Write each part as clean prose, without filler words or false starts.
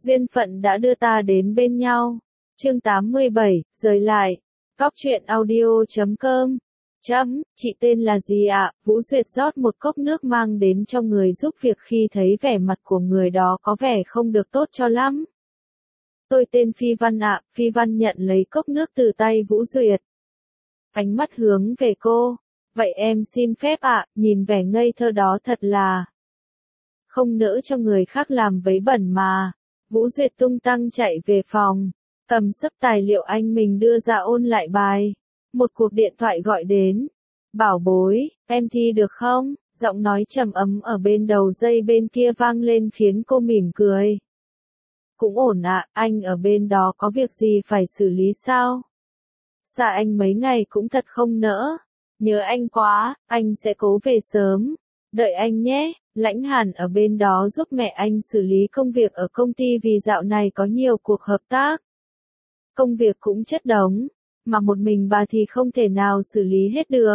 Duyên phận đã đưa ta đến bên nhau. Chương 87, rời lại. Cóc truyện audio.com. Chị tên là gì ạ? Vũ Duyệt rót một cốc nước mang đến cho người giúp việc khi thấy vẻ mặt của người đó có vẻ không được tốt cho lắm. Tôi tên Phi Văn ạ. Phi Văn nhận lấy cốc nước từ tay Vũ Duyệt. Ánh mắt hướng về cô. Vậy em xin phép ạ, nhìn vẻ ngây thơ đó thật là không nỡ cho người khác làm vấy bẩn mà. Vũ Duyệt tung tăng chạy về phòng, cầm sấp tài liệu anh mình đưa ra ôn lại bài. Một cuộc điện thoại gọi đến. Bảo bối, em thi được không? Giọng nói trầm ấm ở bên đầu dây bên kia vang lên khiến cô mỉm cười. Cũng ổn ạ, anh ở bên đó có việc gì phải xử lý sao? Xa anh mấy ngày cũng thật không nỡ. Nhớ anh quá, anh sẽ cố về sớm. Đợi anh nhé. Lãnh Hàn ở bên đó giúp mẹ anh xử lý công việc ở công ty vì dạo này có nhiều cuộc hợp tác. Công việc cũng chất đống, mà một mình bà thì không thể nào xử lý hết được.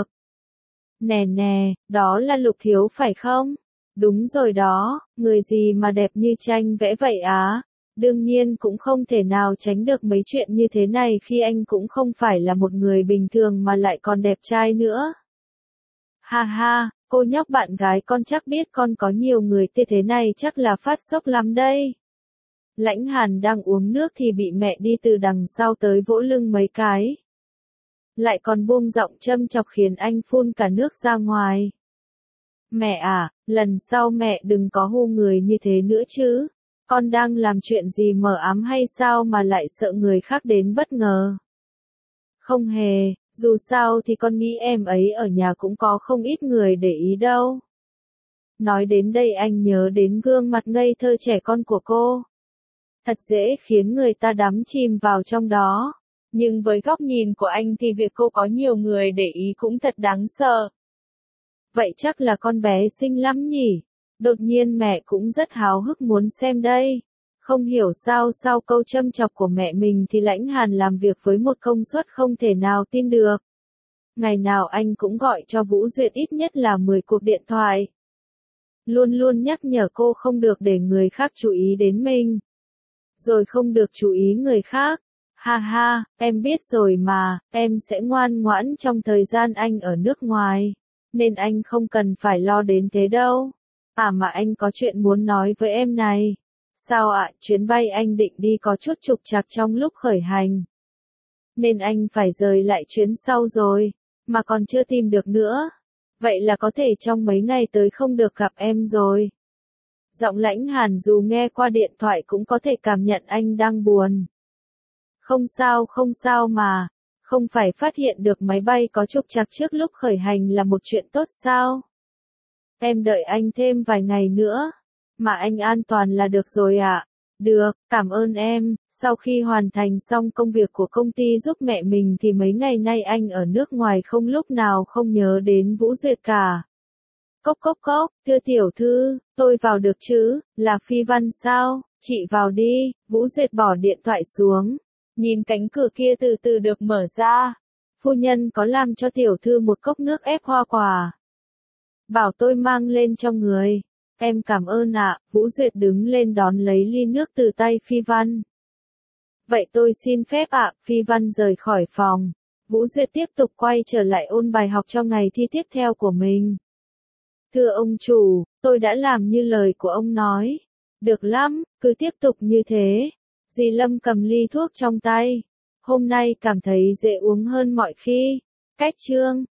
Nè, đó là Lục Thiếu phải không? Đúng rồi đó, người gì mà đẹp như tranh vẽ vậy á? Đương nhiên cũng không thể nào tránh được mấy chuyện như thế này khi anh cũng không phải là một người bình thường mà lại còn đẹp trai nữa. Ha ha, cô nhóc bạn gái con chắc biết con có nhiều người thế này chắc là phát sốc lắm đây. Lãnh Hàn đang uống nước thì bị mẹ đi từ đằng sau tới vỗ lưng mấy cái. Lại còn buông giọng châm chọc khiến anh phun cả nước ra ngoài. Mẹ à, lần sau mẹ đừng có hô người như thế nữa chứ. Con đang làm chuyện gì mờ ám hay sao mà lại sợ người khác đến bất ngờ? Không hề, dù sao thì con nghĩ em ấy ở nhà cũng có không ít người để ý đâu. Nói đến đây anh nhớ đến gương mặt ngây thơ trẻ con của cô. Thật dễ khiến người ta đắm chìm vào trong đó. Nhưng với góc nhìn của anh thì việc cô có nhiều người để ý cũng thật đáng sợ. Vậy chắc là con bé xinh lắm nhỉ? Đột nhiên mẹ cũng rất háo hức muốn xem đây. Không hiểu sao sau câu châm chọc của mẹ mình thì Lãnh Hàn làm việc với một công suất không thể nào tin được. Ngày nào anh cũng gọi cho Vũ Duyệt ít nhất là 10 cuộc điện thoại. Luôn luôn nhắc nhở cô không được để người khác chú ý đến mình. Rồi không được chú ý người khác. Ha ha, em biết rồi mà, em sẽ ngoan ngoãn trong thời gian anh ở nước ngoài. Nên anh không cần phải lo đến thế đâu. À mà anh có chuyện muốn nói với em này. Sao ạ, chuyến bay anh định đi có chút trục trặc trong lúc khởi hành. Nên anh phải rời lại chuyến sau rồi, mà còn chưa tìm được nữa. Vậy là có thể trong mấy ngày tới không được gặp em rồi. Giọng Lãnh Hàn dù nghe qua điện thoại cũng có thể cảm nhận anh đang buồn. Không sao mà. Không phải phát hiện được máy bay có trục trặc trước lúc khởi hành là một chuyện tốt sao? Em đợi anh thêm vài ngày nữa. Mà anh an toàn là được rồi ạ. Được, cảm ơn em. Sau khi hoàn thành xong công việc của công ty giúp mẹ mình thì mấy ngày nay anh ở nước ngoài không lúc nào không nhớ đến Vũ Duyệt cả. Cốc, thưa tiểu thư, tôi vào được chứ, là Phi Văn sao? Chị vào đi. Vũ Duyệt bỏ điện thoại xuống. Nhìn cánh cửa kia từ từ được mở ra. Phu nhân có làm cho tiểu thư một cốc nước ép hoa quả. Bảo tôi mang lên cho người. Em cảm ơn ạ. Vũ Duyệt đứng lên đón lấy ly nước từ tay Phi Văn. Vậy tôi xin phép ạ. Phi Văn rời khỏi phòng. Vũ Duyệt tiếp tục quay trở lại ôn bài học cho ngày thi tiếp theo của mình. Thưa ông chủ, tôi đã làm như lời của ông nói. Được lắm, cứ tiếp tục như thế. Dì Lâm cầm ly thuốc trong tay. Hôm nay cảm thấy dễ uống hơn mọi khi. Cách chương.